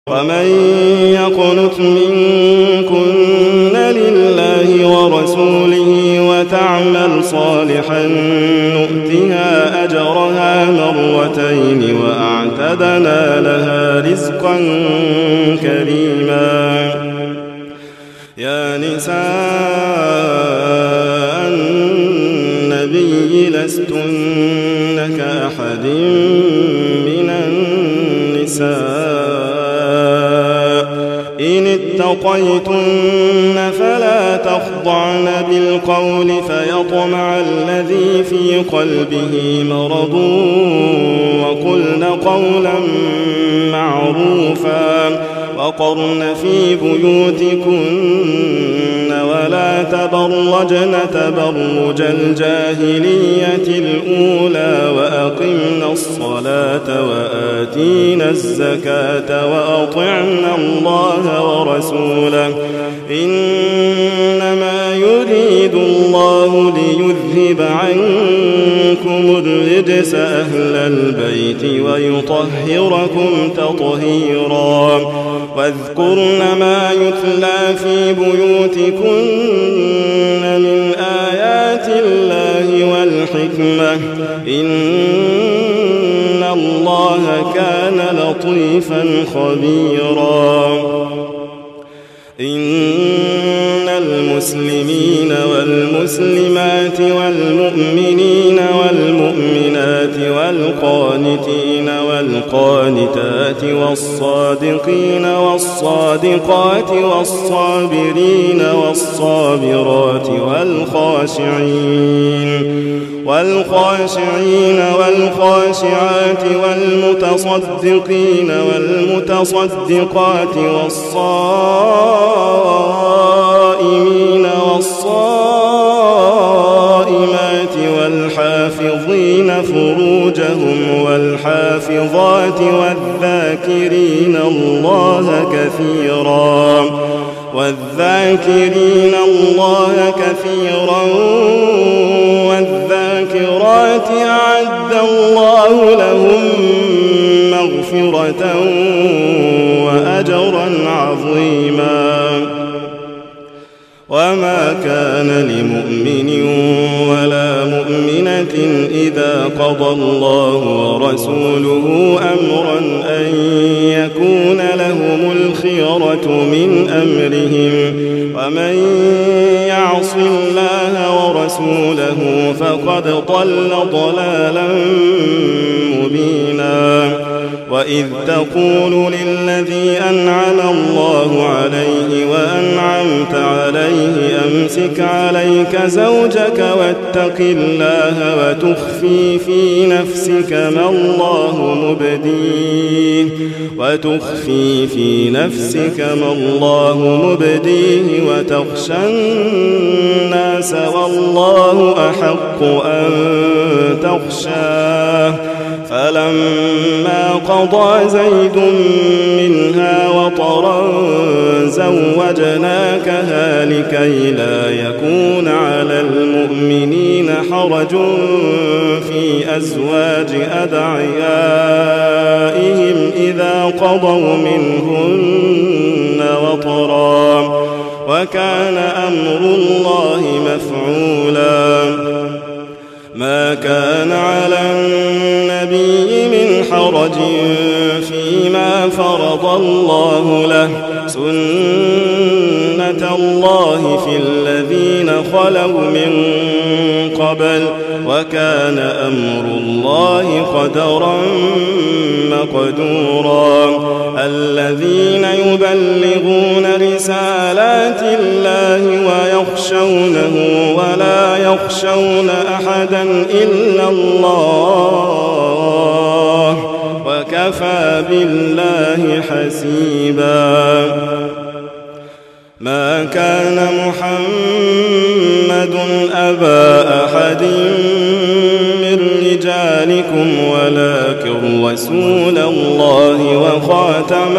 ومن يقنت منكن لله ورسوله وتعمل صالحا نؤتها أجرها مرتين وأعتدنا لها رزقا كريما. يا نساء النبي لستن كأحد من النساء إن اتقيتن فلا تخضعن بالقول فيطمع الذي في قلبه مرض وقلن قولا معروفا وقرن في بيوتكن ولا تبرجن تبرج الجاهلية الأولى وأقمن الصلاة وآتينا الزكاة وأطعنا الله ورسوله إنما يريد الله ليذهب عنكم الرجس أهل البيت ويطهركم تطهيرا. واذكرن ما يتلى في بيوتكن من آيات الله والحكمة إن الله كان لطيفا خبيرا. إن المسلمين والمسلمات والمؤمنين والمؤمنات والقانتين والقانتات والصادقين والصادقات والصابرين والصابرات والخاشعين والخاشعات والمتصدقين والمتصدقات والصائمين والصائمات والحافظين فروجهم والحافظات والذاكرين الله كثيرا والذاكرات أعد الله لهم مغفرة وأجرا عظيما. وما كان لمؤمن ولا مؤمنة إذا قضى الله ورسوله أمرا أن يكون لهم الخيرة من أمرهم ومن يعص الله ورسوله فقد ضل ضلالا مبينا. وإذ تقول للذي أنعم الله عليه وأنعمت عليه أمسك عليك زوجك واتق الله وتخفي في نفسك ما الله مبديه وتخشى الناس والله أحق أن تخشاه. فلما قضى زيد منها وطرا زوجناكها لكي لا يكون على المؤمنين حرج في أزواج أدعيائهم إذا قضوا منهن وطرا وكان أمر الله مفعولا. ما كان على النبي من حرج فيما فرض الله له سنة الله في الذين خلوا من قبل وكان أمر الله قدرا مقدورا. الذين يبلغون رسالات الله ويخشونه ولا يخشون أحدا إلا الله وكفى بالله حسيبا. ما كان محمد أبا أحد من رجالكم ولكن رسول الله وخاتم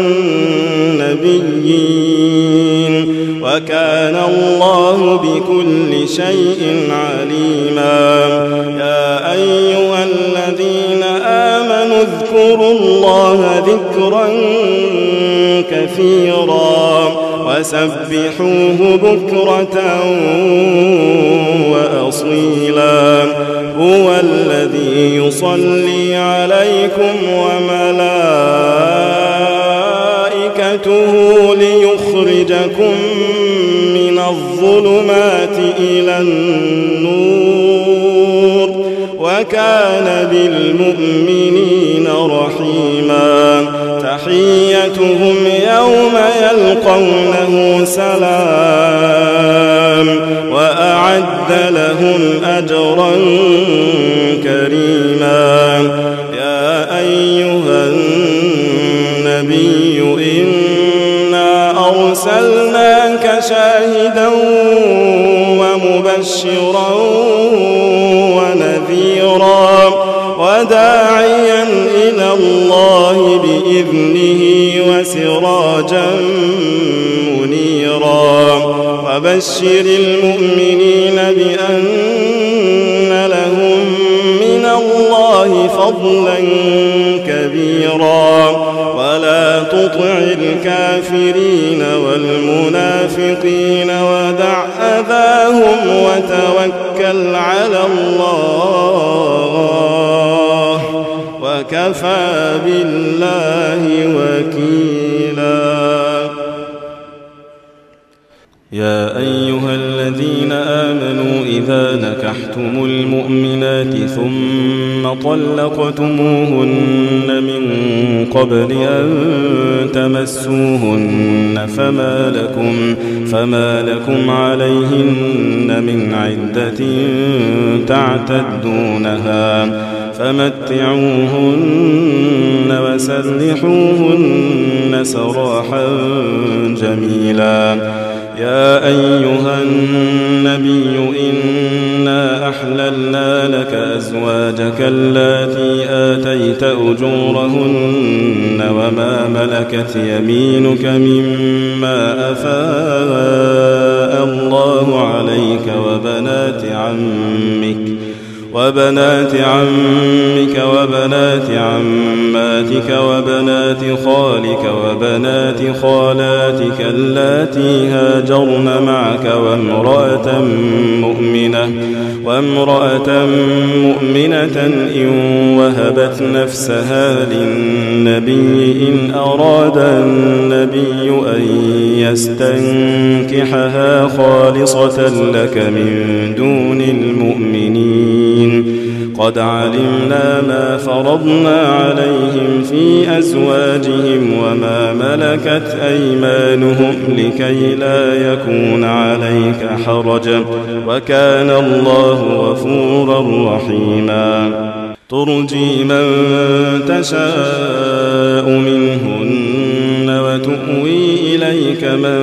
النبيين وكان الله بكل شيء عليما. يا أيها الذين آمنوا اذكروا الله ذكرا كثيرا وسبحوه بكرة وأصيلا هو الذي يصلي عليكم وملائكته ليخرجكم من الظلمات إلى النور وكان بالمؤمنين رحيما تحيتهم يوم يلقونه سلام وأعد لهم أجرا كريما يا أيها النبي إنا أرسلناك شاهدا ومبشرا ونذيرا وداعيا إلى الله بإذنه وسراجا منيرا وبشر المؤمنين بأن لهم من الله فضلا كبيرا ولا تطع الكافرين والمنافقين ودع أذاهم وتوكل على الله وكفى بالله وكيلا يا أيها الذين آمنوا إذا نكحتم المؤمنات ثم طلقتموهن من قبل أن تمسوهن فما لكم عليهن من عدة تعتدونها فمتعوهن وسرحوهن سراحا جميلا يا أيها النبي إنا أحللنا لك أزواجك اللاتي آتيت أجورهن وما ملكت يمينك مما أفاء الله عليك وبنات عمك وبنات عماتك وبنات خالك وبنات خالاتك اللاتي هاجرن معك وامرأة مؤمنة إن وهبت نفسها للنبي إن أراد النبي أن يستنكحها خالصة لك من دون المؤمنين قد علمنا ما فرضنا عليهم في أزواجهم وما ملكت أيمانهم لكي لا يكون عليك حرج وكان الله غفورا رحيما ترجي من تشاء منهن وتؤوي إليك من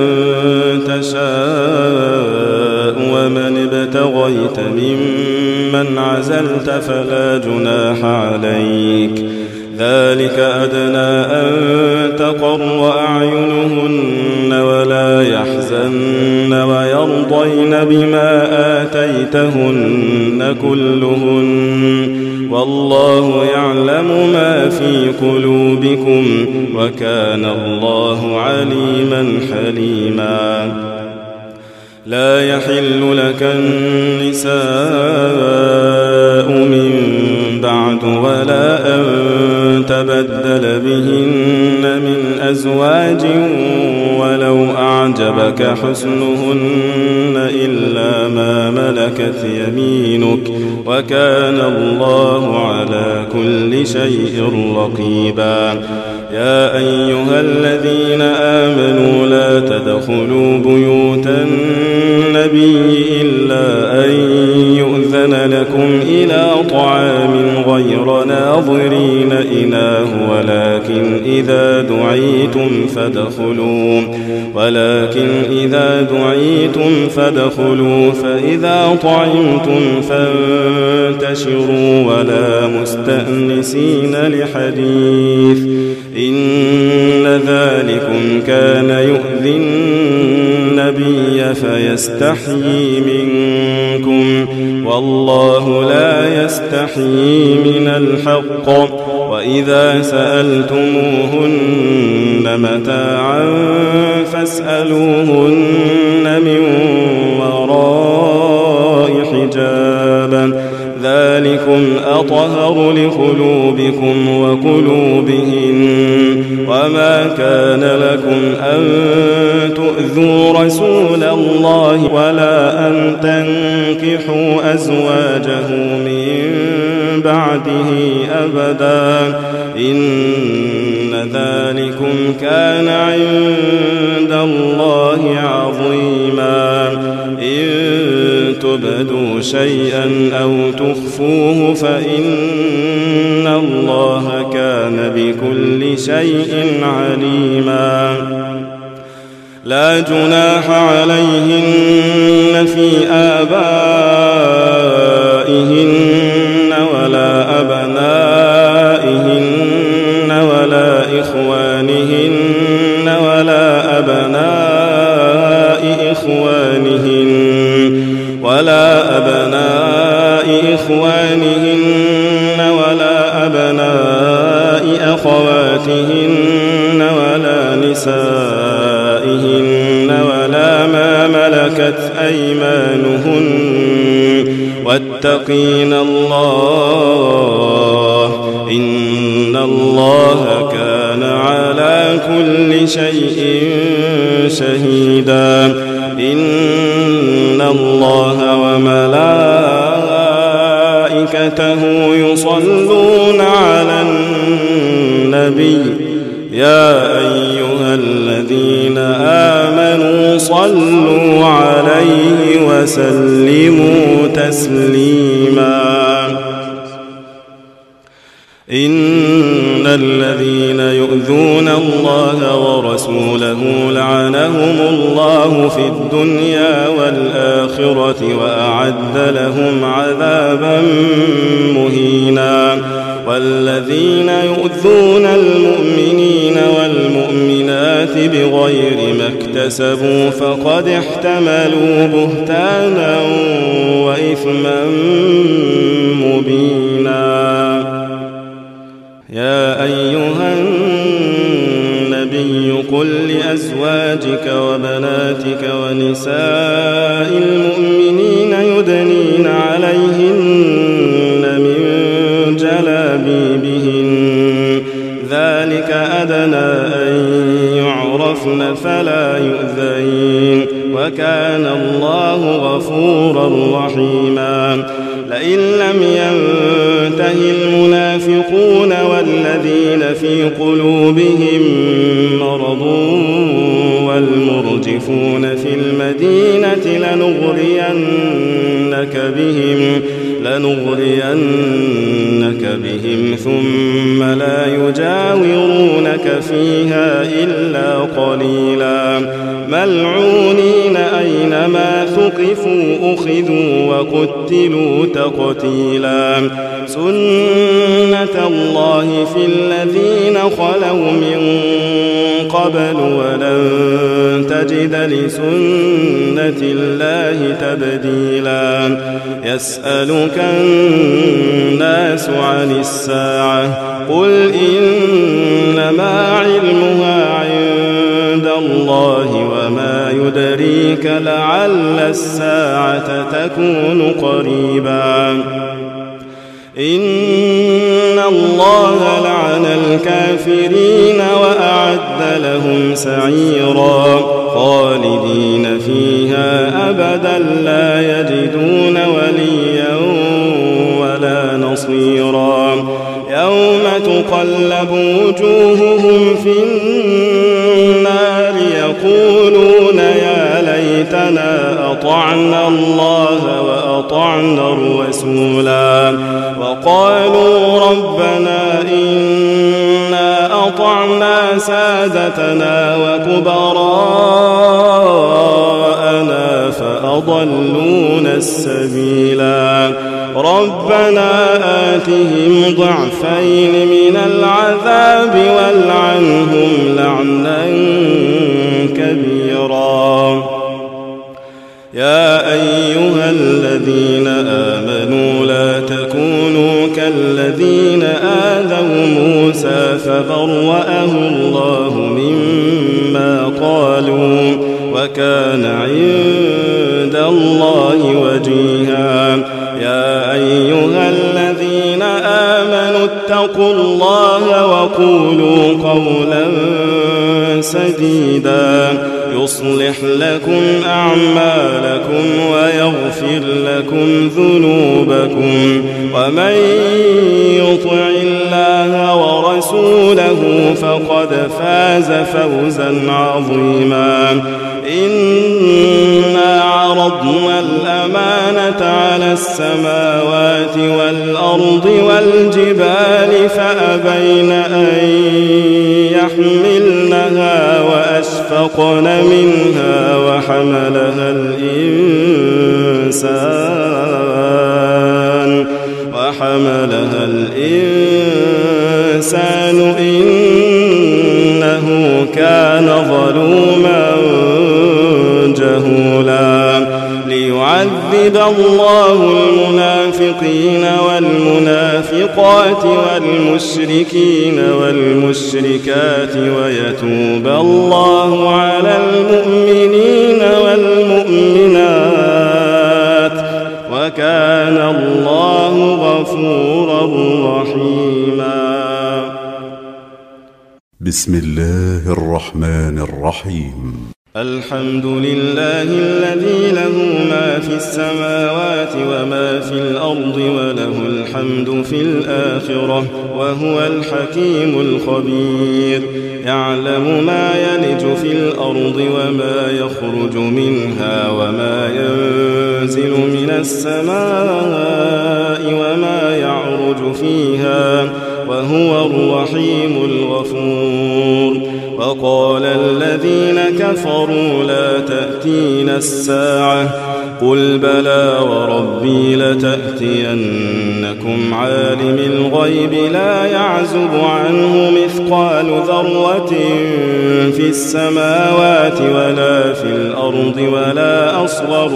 تشاء ومن ابتغيت ممن عزلت فلا جناح عليك ذلك أدنى أن تقر أعينهن ولا يحزن ويرضين بما آتيتهن كلهن والله يعلم ما في قلوبكم وكان الله عليما حليما لا يحل لك النساء من بعد ولا أن تبدل بهن من أزواج ولو أعجبك حسنهن إلا ما ملكت يمينك وكان الله على كل شيء رقيبا يا أيها الذين آمنوا لا تدخلوا بيوت النبي إلا أن يؤذن لكم إلى طعام غير ناظرين إناه ولكن إذا دعيتم فادخلوا فإذا طعمتم فانتشروا ولا مستأنسين لحديث إن ذلكم كان يؤذي النبي فيستحيي منكم والله لا يستحيي من الحق. وإذا سألتموهن متاعا فاسألوهن من وراء حجاب ذلكم أطهر لقلوبكم وقلوبهن. وما كان لكم أن تؤذوا رسول الله ولا أن تنكحوا أزواجه من بعده أبدا إن ذلكم كان عند الله عظيما. إن تبدوا شيئا أو تخفوه فإن الله كان بكل شيء عليما. لا جناح عليهن في آبائهن ولا أبنائهن ولا إخوانهن ولا أبناء إخوانهن ولا أبناء أخواتهن ولا نسائهن ولا ما ملكت أيمانهن واتقين الله إن الله كان على كل شيء شهيدا. إن الله وملائكته يصلون على النبي يا أيها الذين آمنوا صلوا عليه وسلموا تسليما. إن الذين يؤذون الله ورسوله لعنهم الله في الدنيا والآخرة وأعد لهم عذابا مهينا. والذين يؤذون المؤمنين والمؤمنات بغير ما اكتسبوا فقد احتملوا بهتانا وإثما مبينا. يا أيها النبي قل لأزواجك وبناتك ونساء المؤمنين يدنين عليهن من جلابيبهن ذلك أدنى أن يعرفن فلا يؤذين وكان الله غفورا رحيما. لئن لم ينته المنافقون والذين في قلوبهم مرض والمرجفون في المدينة لنغرينك بهم ثم لا يجاورونك فيها إلا قليلا. ملعونين أينما ثقفوا أخذوا وقتلوا تقتيلا. سنة الله في الذين خلوا من قبل ولن تجد لسنة الله تبديلا. يسألك الناس عن الساعة قل إنما علمها عند الله وما يدريك لعل الساعة تكون قريبا. إن الله لعن الكافرين وأعد لهم سعيرا خالدين فيها أبدا لا يجدون وليا ولا نصيرا. يوم تقلب وجوههم في النار يقولون يا ليتنا أطعنا الله وأطعنا الرسولا وقالوا ربنا إنا أطعنا سادتنا وكبراءنا فأضلونا السبيلا. ربنا آتهم ضعفين من العذاب والعنهم لعنا كبيرا. يا أيها الذين آمنوا لا تكونوا كالذين آذوا موسى فبرأه الله مما قالوا وكان عند الله وجيها. يا أيها الذين آمنوا اتقوا الله وقولوا قولا سديدا يصلح لكم أعمالكم ويغفر لكم ذنوبكم ومن يطع الله ورسوله فقد فاز فوزا عظيما. إنا عرضنا الأمانة على السماوات والأرض والجبال فأبين أن يحملنها وأشفقن منها وحملها الإنسان إنه كان ظلوما جهولا. ليعذب الله المنافقين والمنافقات والمشركين والمشركات ويتوب الله على المؤمنين والمؤمنات وكان الله غفورا رحيما. بسم الله الرحمن الرحيم. الحمد لله الذي له ما في السماوات وما في الأرض وله الحمد في الآخرة وهو الحكيم الخبير. يعلم ما يلج في الأرض وما يخرج منها وما ينزل من السماء وما يعرج فيها وهو الرحيم الغفور. وقال الذين كفروا لا تأتينا الساعة قل بلى وربي لتأتينكم عالم الغيب لا يعزب عنه مثقال ذرة في السماوات ولا في الأرض ولا أصغر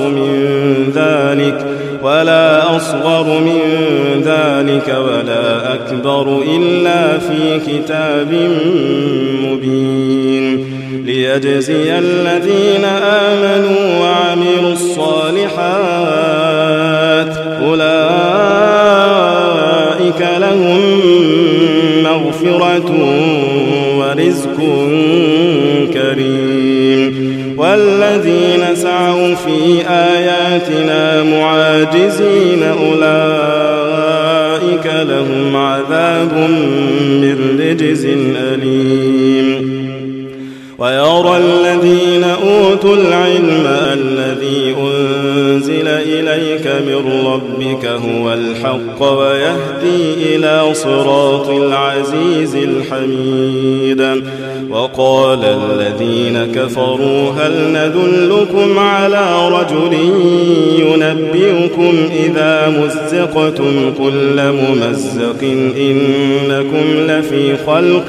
من ذلك ولا أكبر إلا في كتاب مبين. ليجزي الذين آمنوا وعملوا الصالحات أولئك لهم مغفرة ورزق كريم. والذين سعوا في آياتنا معاجزين أولئك لهم عذاب من رجز أليم. ويرى الذين أوتوا العلم الذي أنزل إليك من ربك هو الحق ويهدي إلى صراط العزيز الحميد. وقال الذين كفروا هل ندلكم على رجل ينبئكم إذا مزقتم كل ممزق إنكم لفي خلق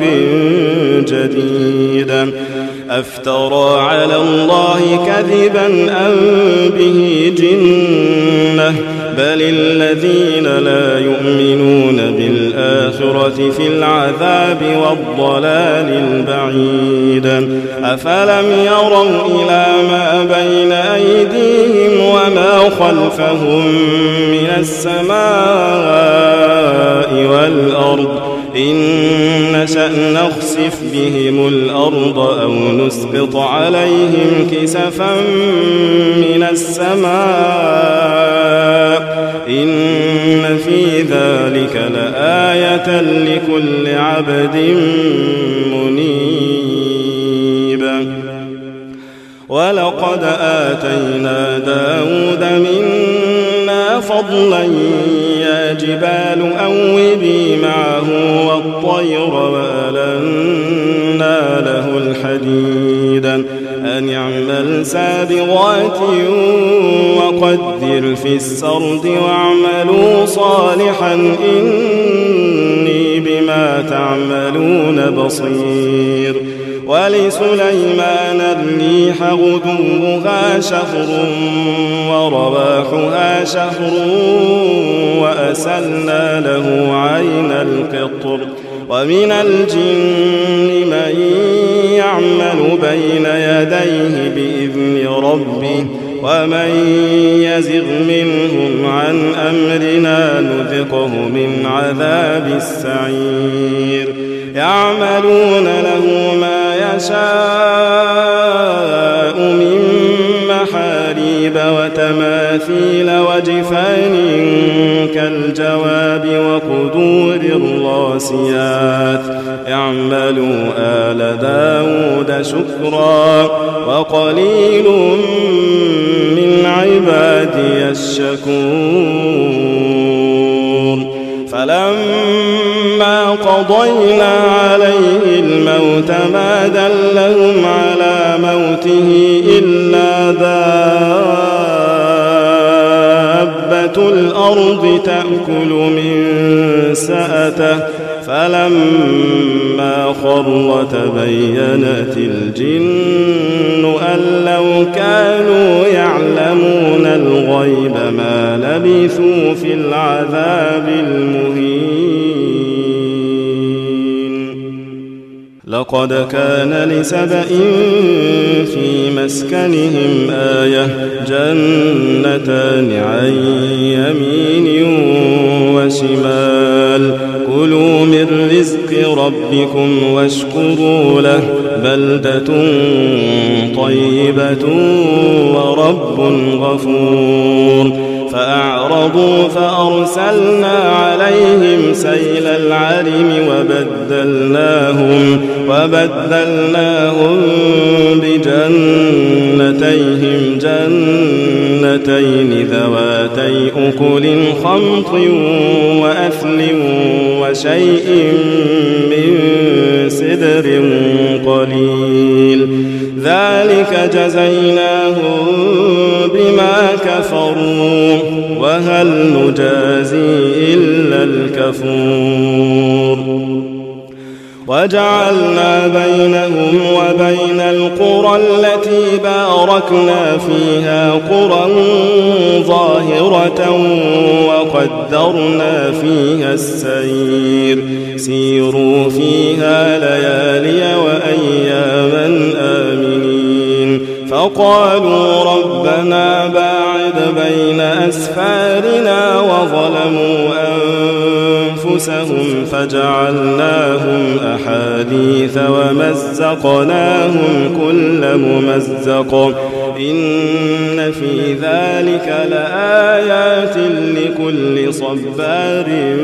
جديد. أفترى على الله كذبا أم به جنة بل الذين لا يؤمنون بالآخرة في العذاب والضلال البعيد. أفلم يروا إلى ما بين أيديهم وما خلفهم من السماء والأرض إن نشأ نخسف بهم الأرض أو نسقط عليهم كسفا من السماء إن في ذلك لآية لكل عبد منيب. ولقد آتينا داود منا فضلا يا جبال أوبي معه والطير وألنا له الحديد أن يعمل سابغات وقدر في السرد واعملوا صالحا إني بما تعملون بصير. ولسليمان الريح غدوها شهر ورواحها شهر وأسلنا له عين القطر ومن الجن من يعمل بين يديه بإذن ربه ومن يزغ منهم عن أمرنا نذقه من عذاب السعير يعملون له ما يشاء من محاريب وتماثيل وجفان كالجواب وقدور الراسيات اعملوا آل داود شكرا وقليل من عبادي الشكور فلما قضينا عليه الموت ما دلهم على موته إلا دابة الأرض تأكل من سأته فلما خر تبينت الجن أن لو كانوا يعلمون الغيب ما لبثوا في العذاب المهين لقد كان لسبإ في مسكنهم آية جنتان عن يمين وشمال كلوا من رزق ربكم واشكروا له بلدة طيبة ورب غفور فأعرضوا فأرسلنا عليهم سيل العرم وبدلناهم بجنتيهم جنتين ذواتي أكل خمط وأثل وشيء من سدر قليل ذلك جزيناهم بما كفروا وهل نجازي إلا الكفور وجعلنا بينهم وبين القرى التي باركنا فيها قرى ظاهرة وقدرنا فيها السير سيروا فيها ليالي وأياما آمنين فقالوا ربنا باعد بين أسفارنا وظلموا أنفسهم فجعلناهم أحاديث ومزقناهم كل ممزق إن في ذلك لآيات لكل صبار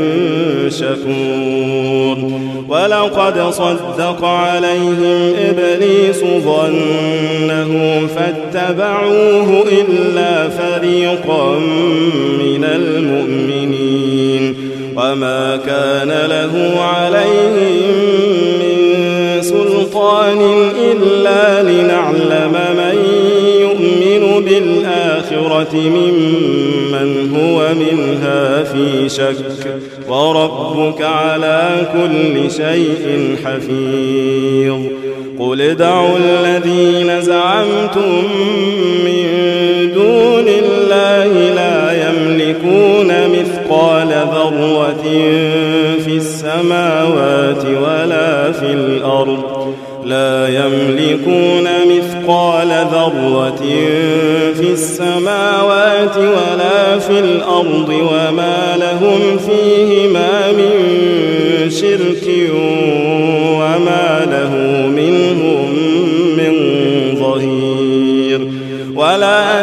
شكور ولقد صدق عليهم إبليس ظنه فاتبعوه إلا فريقا من المؤمنين وما كان له عليهم من سلطان إلا لنعلم من يؤمن بالآخرة ممن هو منها في شك وربك على كل شيء حفيظ قل ادعوا الذين زعمتم من دون الله لا يملكون مثقال ذرة في السماوات ولا في الأرض لا يملكون مثقال ذرة في السماوات ولا في الأرض وما لهم فيهما من شرك وما له منهم من ظهير ولا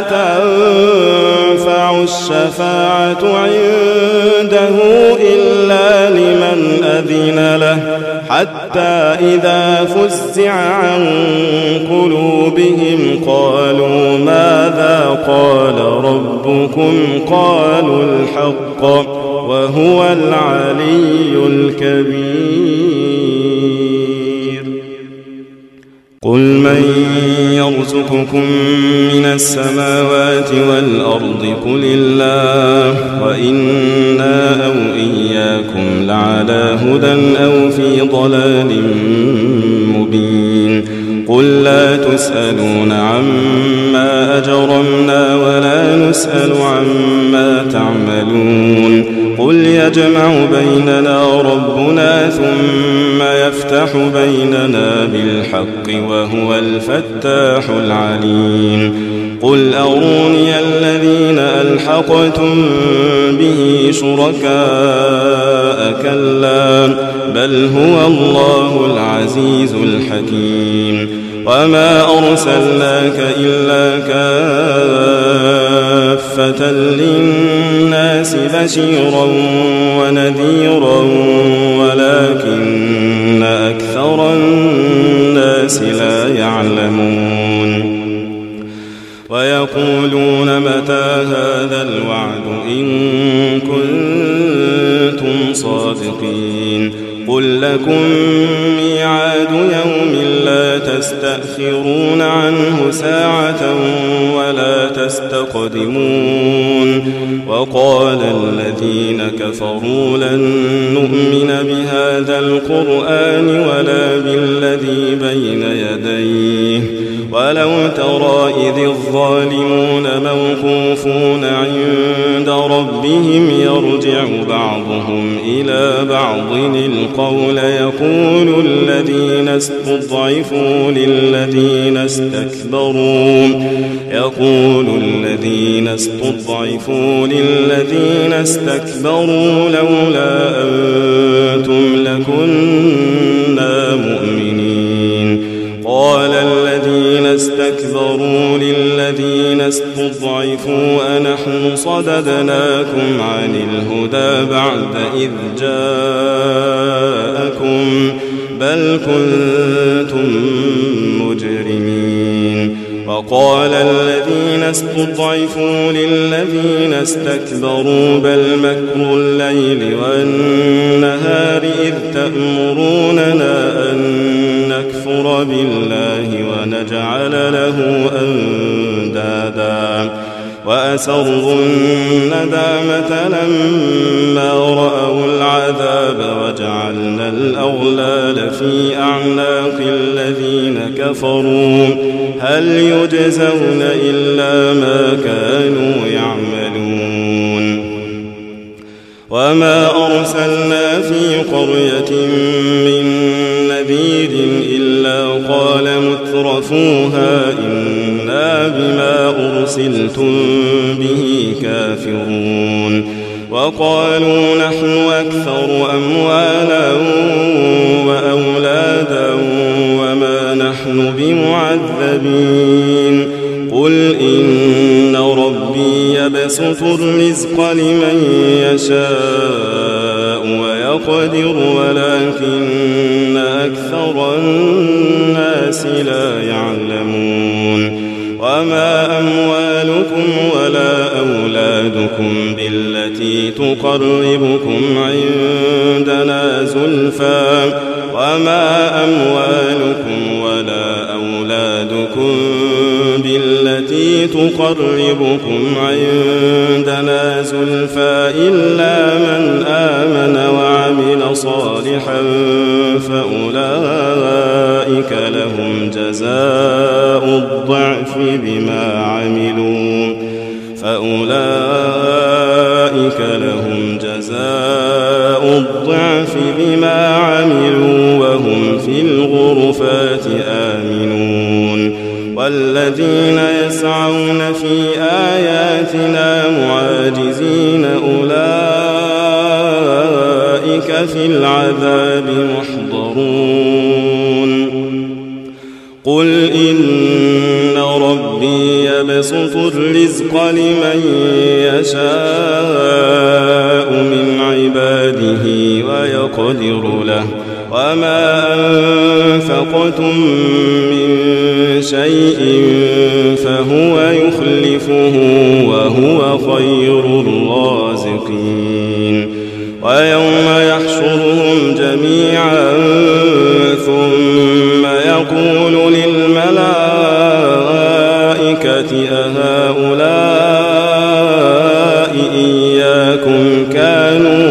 تنفع الشفاعة عنده إلا لمن أذن له حتى إذا فزع عن قلوبهم قالوا ماذا قال ربكم قالوا الحق وهو العلي الكبير قل من يرزقكم من السماوات والأرض قل الله وإنا أو إياكم لعلى هدى أو في ضلال مبين قل لا تسألون عما أجرمنا ولا نسأل عما تعملون قل يجمع بيننا ربنا ثم يفتح بيننا بالحق وهو الفتاح العليم قل أروني الذين ألحقتم به شركاء كلا بل هو الله العزيز الحكيم وما أرسلناك إلا كافة للناس بشيرا ونذيرا ولكن أكثر الناس لا يعلمون ويقولون متى هذا الوعد إن كنتم صادقين قل لكم ميعاد يوم لا تستأخرون عنه ساعة ولا تستقدمون وقال الذين كفروا لن نؤمن بهذا القرآن ولا بالذي بين يديه ولو ترى إذ الظالمون موقوفون عند ربهم يرجع بعضهم إلى بعض القول يقول الذين استضعفوا للذين استكبروا لولا أنتم لكنا مؤمنين قال الذين استكبروا للذين استضعفوا أنحن صددناكم عن الهدى بعد إذ جاءكم بل كنتم مجرمين وقال الذين استضعفوا للذين استكبروا بل مكر الليل والنهار إذ تأمروننا أن نكفر بالله ونجعل له أندادا وأسروا الندامة لما رأوا العذاب وجعلنا الأغلال في أعناق الذين كفروا هل يجزون إلا ما كانوا يعملون وما أرسلنا في قرية من نذير إلا قال مترفوها إنا بما أرسلتم به كافرون وقالوا نحن أكثر أموالا وأولادا وما نحن بمعذبين قل إن ربي يبسط الرزق لمن يشاء ويقدر ولكن أكثر الناس لا يعلمون وما أموالكم ولا أولادكم بالتي تقربكم عندنا زلفى وما أموالكم ولا أولادكم بالتي تقربكم عندنا زلفى إلا من آمن وعمل صالحا فأولئك لهم جزاء الضعف بما عملوا وهم في الغرفات آمنون والذين يسعون في آياتنا معاجزين أولئك في العذاب محضرون قل إن ربي يبسط الرزق لمن يشاء من عباده ويقدر له وما أنفقتم من شيء فهو يخلفه وهو خير الرازقين ويوم يحشرهم جميعا ثم يقول للملائكة أهؤلاء إياكم كانوا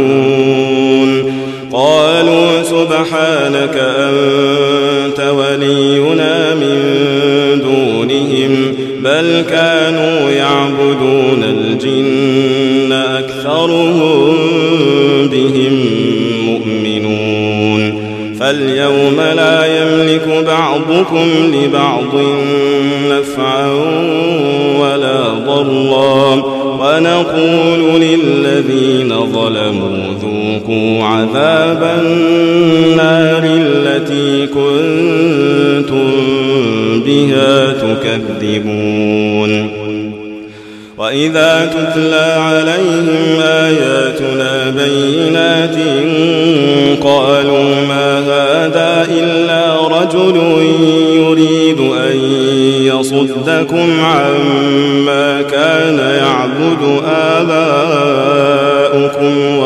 يعبدون قالوا سبحانك أنت ولي من دونهم بل كانوا يعبدون الجن أكثرهم بهم مؤمنون فاليوم لا يملك بعضكم لبعض نفعا ولا ضرا ونقول للذين ظلموا ذوقوا عذاب النار التي كنتم بها تكذبون وإذا تتلى عليهم آياتنا بينات قالوا ما هذا إلا رجل يريد أن يصدكم عما كان يعبد آباؤكم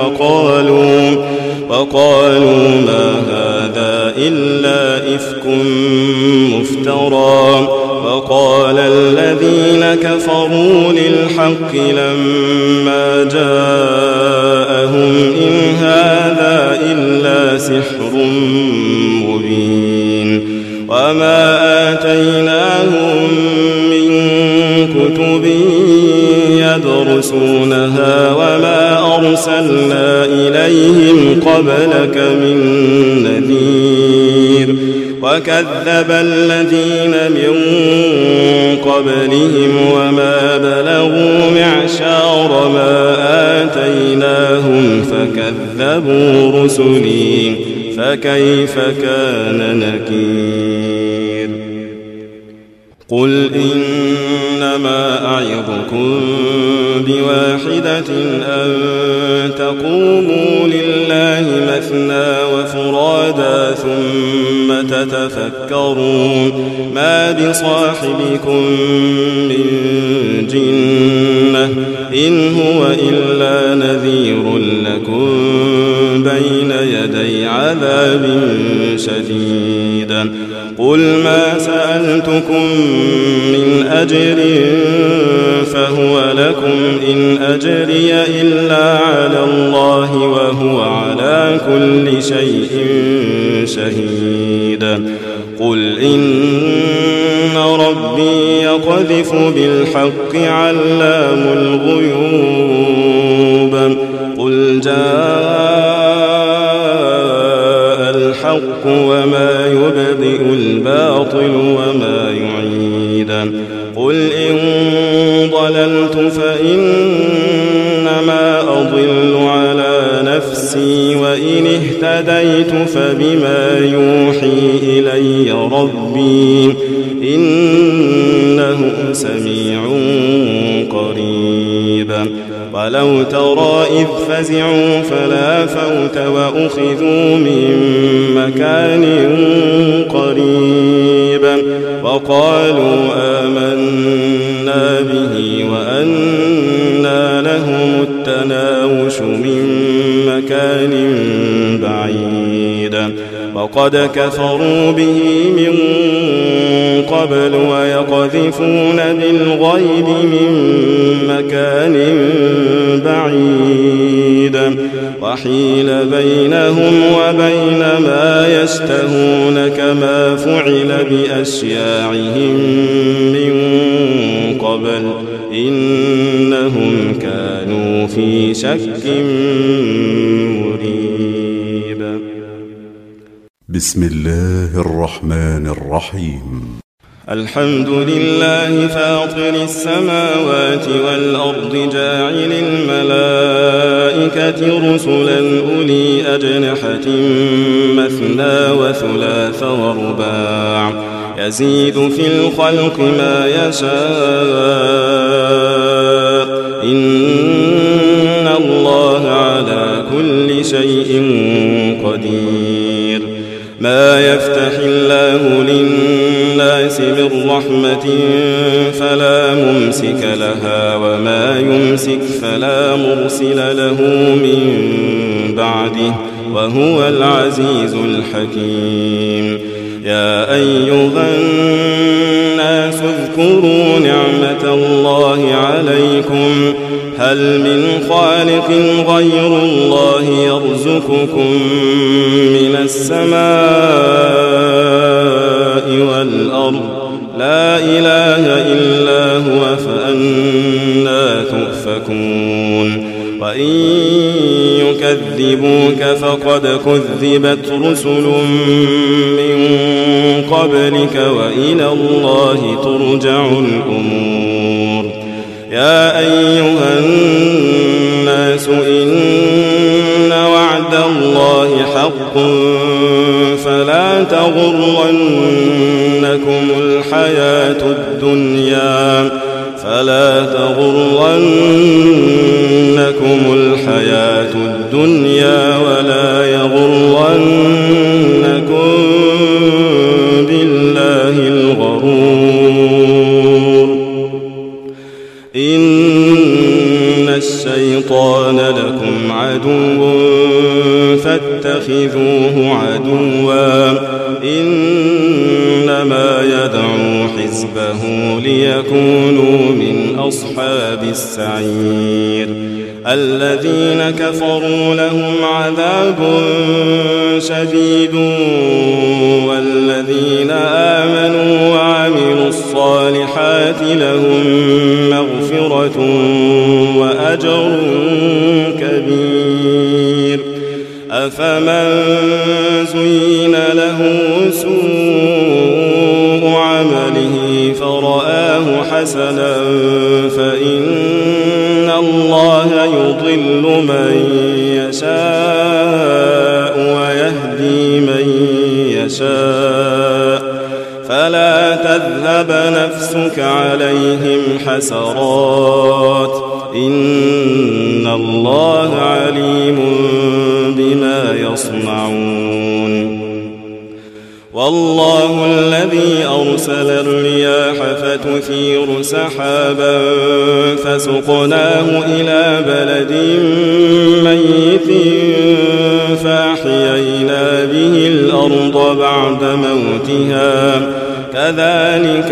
وقالوا ما هذا إلا إفك مفترى وقال الذين كفروا للحق لما جاءهم إن هذا إلا سحر مبين وما آتيناهم من كتب يدرسونها وما أرسلنا إليهم قبلك من نذير وكذب الذين من قبلهم وما بلغوا معشار ما آتيناهم فكذبوا رسلي فكيف كان نكير قل إنما أعظكم بواحدة أن تقوموا لله مثنى وفرادا ثم تتفكروا ما بصاحبكم من جنة إن هو إلا نذير لكم بين يدي عذاب شديد قل ما سألتكم من أجر فهو لكم إن أجري إلا على الله وهو على كل شيء شهيد قل إن ربي يقذف بالحق علام الغيوب قل جاء الحق وما يبدئ الباطل وما يعيد قل إن ضللت فإنما أضل على نفسي وإن اهتديت فبما يوحي إلي ربي إنه سميع قريب ولو ترى إذ فزعوا فلا فوت وأخذوا من مكان قريب وقالوا آمنا به وأنى لهم التناوش من مكان بعيد وقد كفروا به من قبل ويقذفون بالغيب من مكان بعيد وحيل بينهم وبين ما يشتهون كما فعل بأشياعهم من قبل إنهم كانوا في شك مريب بسم الله الرحمن الرحيم الحمد لله فاطر السماوات والأرض جاعل الملائكة رسلا أولي أجنحة مثنى وثلاث ورباع يزيد في الخلق ما يشاء إن الله على كل شيء قدير ما يفتح الله للناس من رحمة فلا ممسك لها وما يمسك فلا مرسل له من بعده وهو العزيز الحكيم يا أيها الناس اذكروا نعمة الله عليكم هل من خالق غير الله يرزقكم من السماء والأرض الأرض لا إله إلا هو فأنى تؤفكون وإن يكذبوك فقد كذبت رسل من قبلك وإلى الله ترجع الأمور يا أيها الناس إن وعد الله حق فلا تغرنكم الحياة الدنيا ولا يغرنكم بالله الغرور إن الشيطان لكم عدو فاتخذوه عدوا إنما يدعو حزبه ليكونوا من أصحاب السعير الذين كفروا لهم عذاب شديد والذين آمنوا وعملوا الصالحات لهم مغفرة وأجر كبير أفمن زين له سوء عمله فرآه حسنا فإن الله يضل من يشاء ويهدي من يشاء فلا تذهب نفسك عليهم حسرات إن الله عليم بما يصنعون والله الذي أرسل الرياح فتثير سحابا فسقناه إلى بلد ميت فأحيينا به الأرض بعد موتها كذلك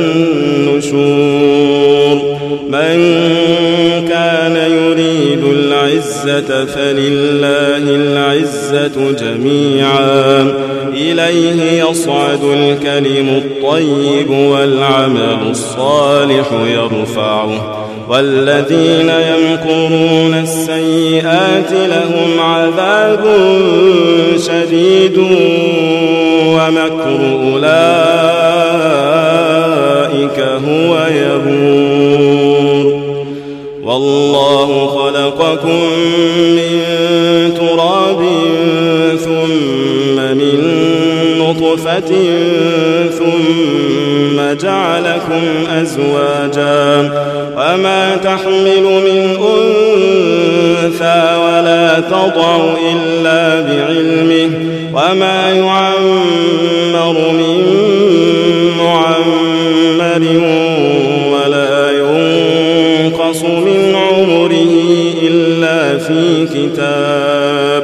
النشور من كان يريد العزة فلله العزة جميعا إليه يصعد الكلم الطيب والعمل الصالح يرفعه والذين يمكرون السيئات لهم عذاب شديد ومكر أولئك هو يبور والله خلقكم من تراب ثم من نطفة ثم جعلكم أزواجا وما تحمل من أنثى ولا تضع إلا بعلمه وما يعمر من معمر ولا ينقص من عمره إلا في كتاب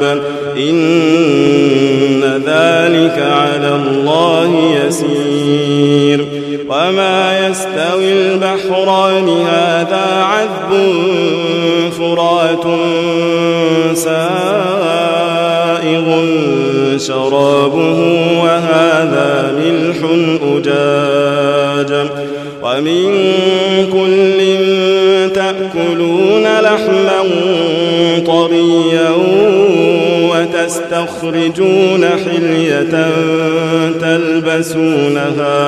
إن ذلك على الله يسير وما يستوي البحران هذا عذب فرات سائغ شرابه وهذا ملح أجاج ومن كل تأكلون لحما طريا وتستخرجون حلية تلبسونها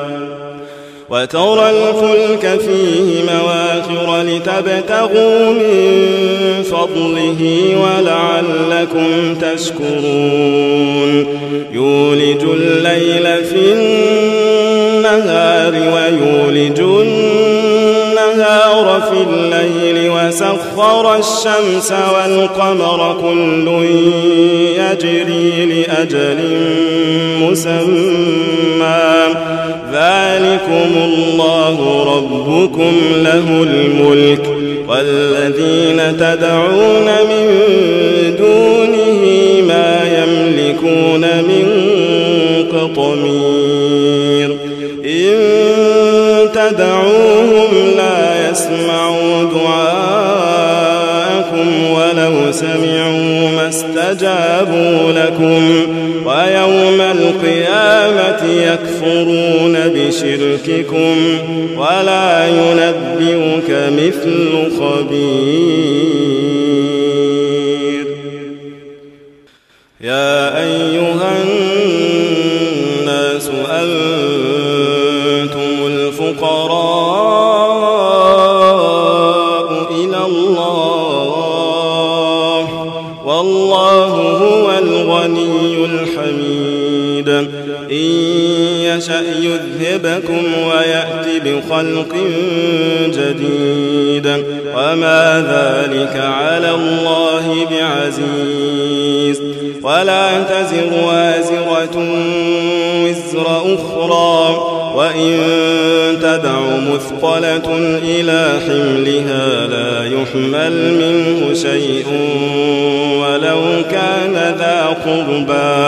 وترى الفلك فيه مواخر لتبتغوا من فضله ولعلكم تشكرون يولج الليل في النهار ويولج النهار في الليل وسخر الشمس والقمر كل يجري لأجل مسمى ذلكم الله ربكم له الملك والذين تدعون من دونه ما يملكون من قطمير إن تدعوهم لا يسمعوا دعاءكم ولو سمعوا ما استجابوا لكم ويوم القيامة يكفرون بشرككم ولا ينبئك مثل خبير. يا أيها الناس أنتم الفقراء إلى الله والله هو الغني الحميد. إن يشأ يذهبكم ويأت بخلق جديد وما ذلك على الله بعزيز. ولا تزر وازرة وزر أخرى وإن تدع مثقلة إلى حملها لا يحمل منه شيء ولو كان ذا قربى.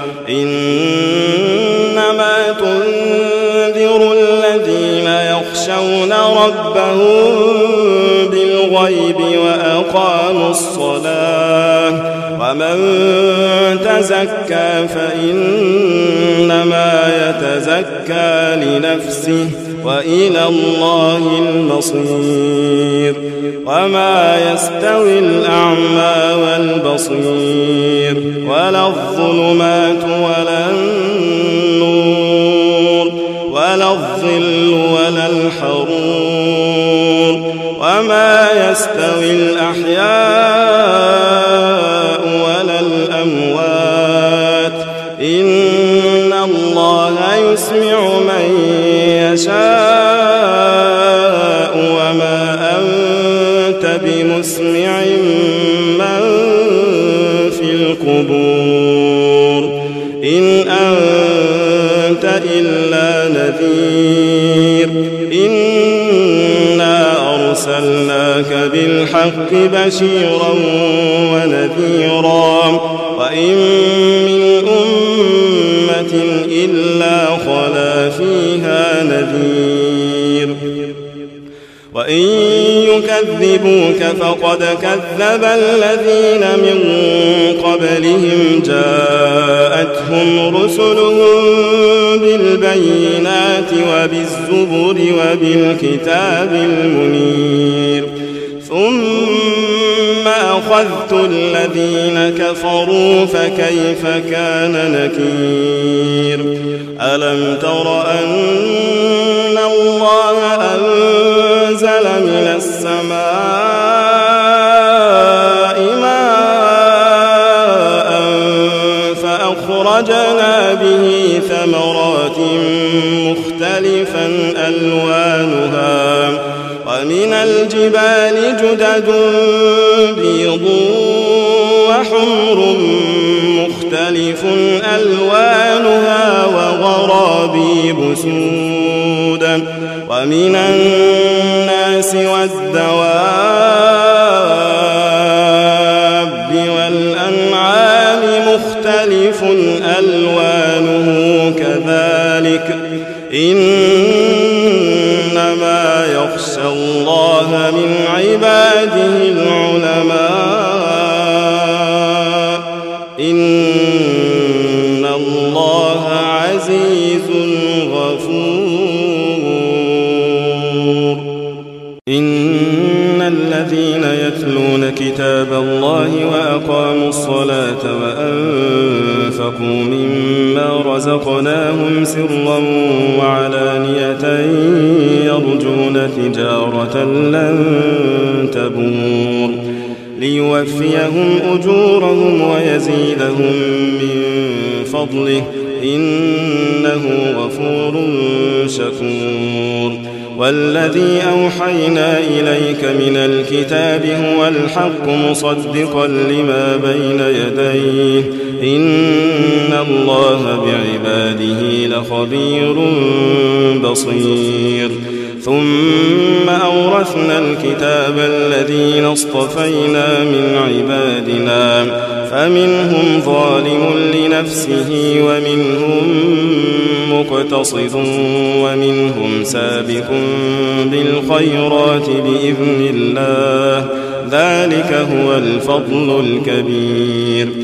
إنما تنذر الذين يخشون ربهم بالغيب وأقاموا الصلاة ومن تزكى فإنما يتزكى لنفسه وإلى الله المصير. وما يستوي الأعمى والبصير ولا الظلمات ولا النور ولا الظل ولا الحرور وما يستوي الأحياء ولا الأموات. إن الله يسمع من يشاء وما أنت بمسمع من في القبور. إن أنت إلا نذير. إنا أرسلناك بالحق بشيرا ونذيرا وإن من أمة إلا خلا فيها نذير. وإن يكذبوك فقد كذب الذين من قبلهم جاءتهم رسلهم بالبينات وبالزبر وبالكتاب المنير ثم أخذت الذين كفروا فكيف كان نكير. ألم تر أن الله أنزل من السماء ماء فأخرجنا به ثمرات مختلفا ألوانها ومن الجبال جدد بيض وحمر مختلف ألوانها وغرابيب سود ومن الناس والدواب والأنعام مختلف ألوانه كذلك إنما يخشى الله من عباده العلماء إن الله عزيز غفور. إن الذين يتلون كتاب الله وأقاموا الصلاة وأنفقوا مما رزقناهم سرا وعلانية يرجون تجارة لن تبور ليوفيهم أجورهم ويزيدهم من فضله إنه غفور شكور. والذي أوحينا إليك من الكتاب هو الحق مصدقا لما بين يديه إن الله بعباده لخبير بصير. ثم أورثنا الكتاب الذين اصطفينا من عبادنا فمنهم ظالم لنفسه ومنهم مقتصد ومنهم سابق بالخيرات بإذن الله ذلك هو الفضل الكبير.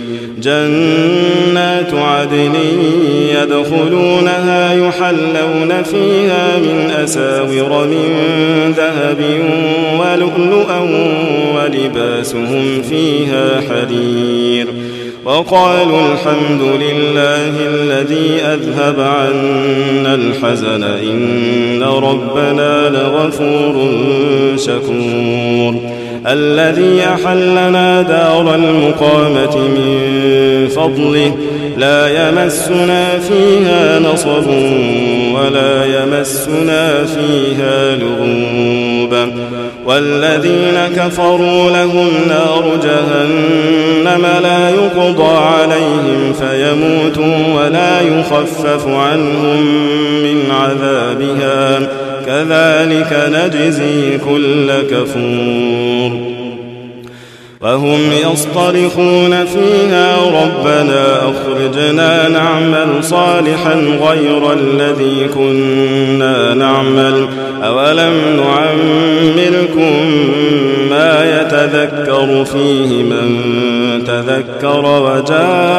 جنات عدن يدخلونها يحلون فيها من أساور من ذهب ولؤلؤا ولباسهم فيها حرير وقالوا الحمد لله الذي أذهب عنا الحزن إن ربنا لغفور شكور الذي أحلنا دار المقامة من فضله لا يمسنا فيها نصب ولا يمسنا فيها لغوب والذين كفروا لهم نار جهنم لا يقضى عليهم فيموتوا ولا يخفف عنهم من عذابها كذلك نجزي كل كفور وهم يصطرخون فيها ربنا أخرجنا نعمل صالحا غير الذي كنا نعمل أولم نعمركم ما يتذكر فيه من تذكر وجاءكم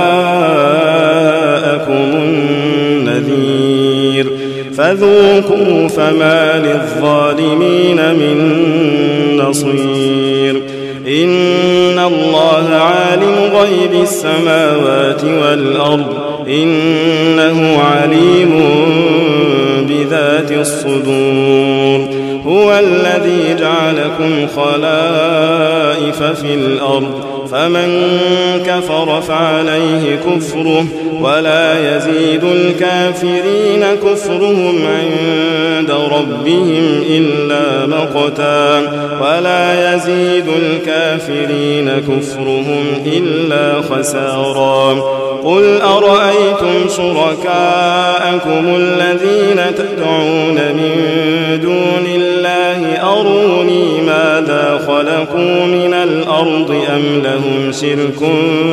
النذير فذوقوا فما للظالمين من نصير إن الله عالم غيب السماوات والأرض إنه عليم بذات الصدور هو الذي جعلكم خلائف في الأرض فمن كفر فعليه كفره ولا يزيد الكافرين كفرهم عند ربهم إلا مقتا ولا يزيد الكافرين كفرهم إلا خسارا قل أرأيتم شركاءكم الذين تدعون من دون الله أروني ماذا خلقوا من الأرض أم لهم شرك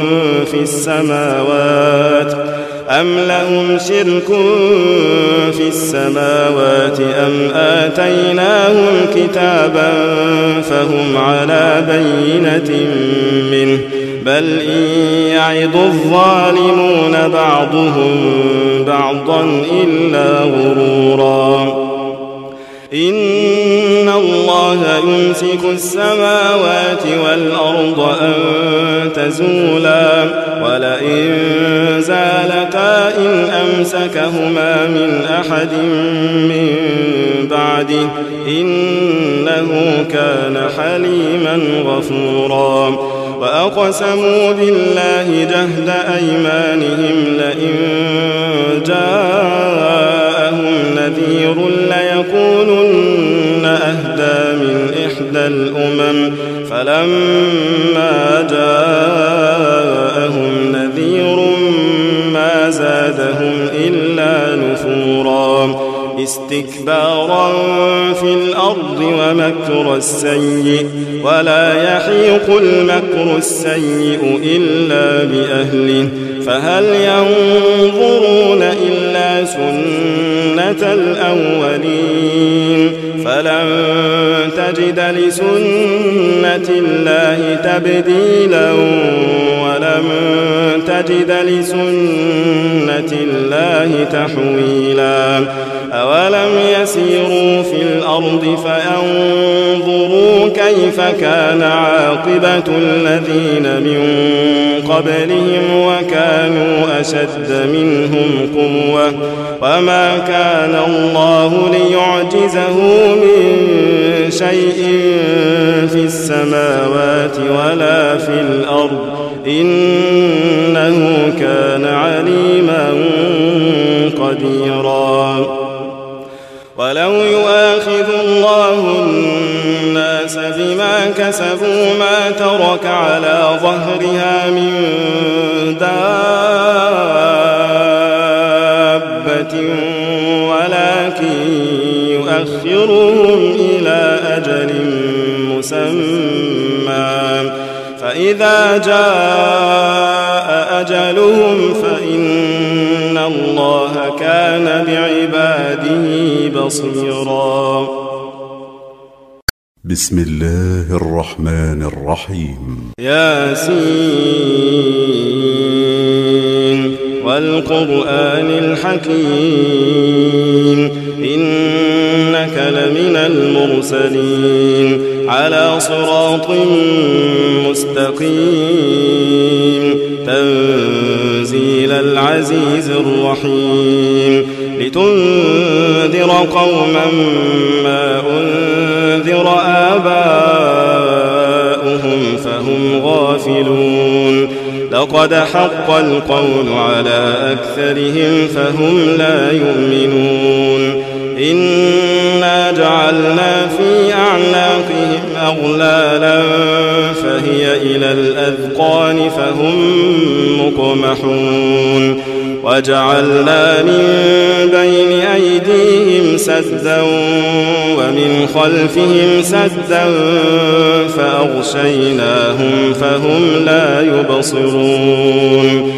في السماوات أم آتيناهم كتابا فهم على بينة منه بل إن يعظ الظالمون بعضهم بعضا إلا غرورا إن الله يمسك السماوات والأرض أن تزولا ولئن زالتا إن أمسكهما من أحد من بعده إنه كان حليما غفورا وأقسموا بالله جهد أيمانهم لئن جاءهم نذير ليكونن أهدى من إحدى الأمم فلما جاءهم نذير ما زادهم إلا نفورا استكبارا في الأرض ومكر السيء ولا يحيق المكر السيء إلا بأهله فهل ينظرون إلا سنة الأولين فلن تجد لسنة الله تبديلا ولن تجد لسنة الله تحويلا أولم يسيروا في الأرض فينظروا كيف كان عاقبة الذين من قبلهم وكانوا أشد منهم قوة وما كان الله ليعجزه من شيء في السماوات ولا في الأرض إنه كان عليما قديرا ولو يؤاخذ الله الناس بما كسبوا ما ترك على ظهرها من دابة ولكن يؤخرهم إلى أجل مسمى فإذا جاء أجلهم فإن الله كان بعباده بصيرا. بسم الله الرحمن الرحيم. ياسين والقرآن الحكيم إنك لمن المرسلين على صراط مستقيم تنزيل العزيز الرحيم لتنذر قوما ما أنذر آباؤهم فهم غافلون لقد حق القول على أكثرهم فهم لا يؤمنون إنا جعلنا في أعناقهم أغلالا فهي إلى الأذقان فهم مقمحون وجعلنا من بين أيديهم سدا ومن خلفهم سدا فأغشيناهم فهم لا يبصرون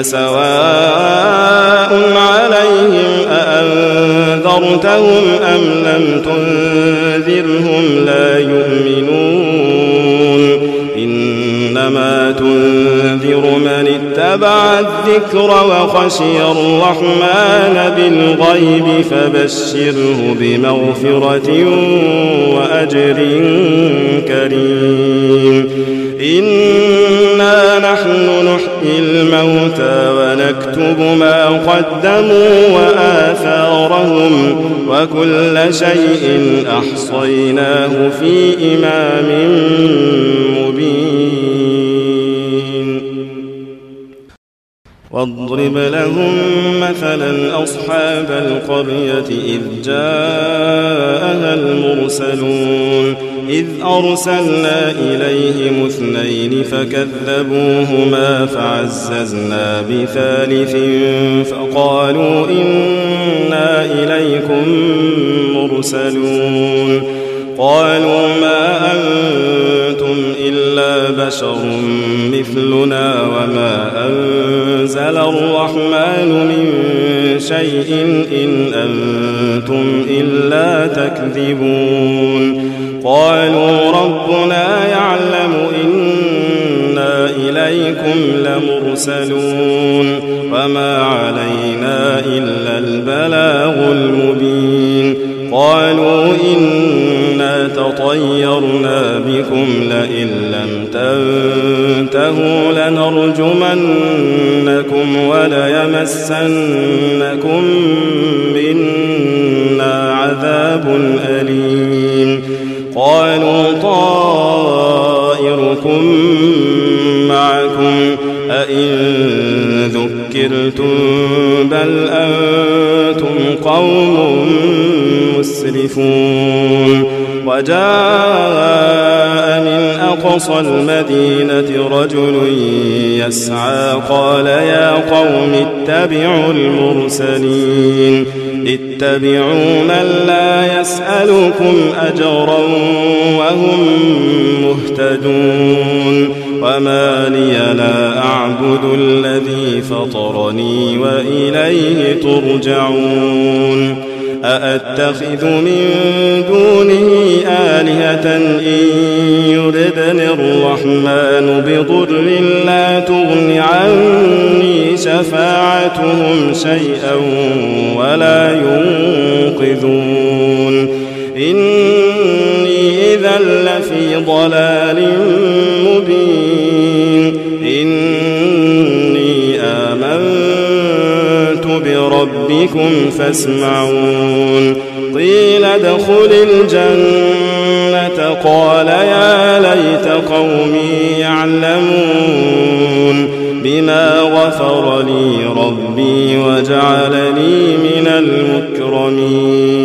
وسواء عليهم أأنذرتهم أم لم تنذرهم لا يؤمنون إنما تنذر من اتبع الذكر وخشي الرحمن بالغيب فبشره بمغفرة وأجر كريم إنا نحن نحيي الموتى ونكتب ما قدموا وآثارهم وكل شيء أحصيناه في إمام مبين واضرب لهم مثلا أصحاب القرية إذ جاءها المرسلون إذ أرسلنا إليهم اثنين فكذبوهما فعززنا بثالث فقالوا إنا إليكم مرسلون قالوا ما أنتم إلا بشر مثلنا وما أنزل الرحمن من شيء إن أنتم إلا تكذبون قالوا ربنا يعلم إنا إليكم لمرسلون وما علينا إلا البلاغ المبين قالوا إنا تطيرنا بكم لئن لم تنتهوا لنرجمنكم وليمسنكم منا عذاب أليم قالوا طائركم معكم أئن ذكرتم بل أنتم قوم مسرفون وجاء من أقصى المدينة رجل يسعى قال يا قوم اتبعوا المرسلين اتبعوا من لا يسألكم أجرا وهم مهتدون وما لي لا أعبد الذي فطرني وإليه ترجعون أأتخذ من دونه آلهة إن يردني الرحمن بضر لا تغن عني شفاعتهم شيئا ولا ينقذون إني إذا لفي ضلال مبين إني آمنت بربكم فاسمعون قيل ادخل الجنة قال يا ليت قومي يعلمون بما غفر لي ربي وجعلني من المكرمين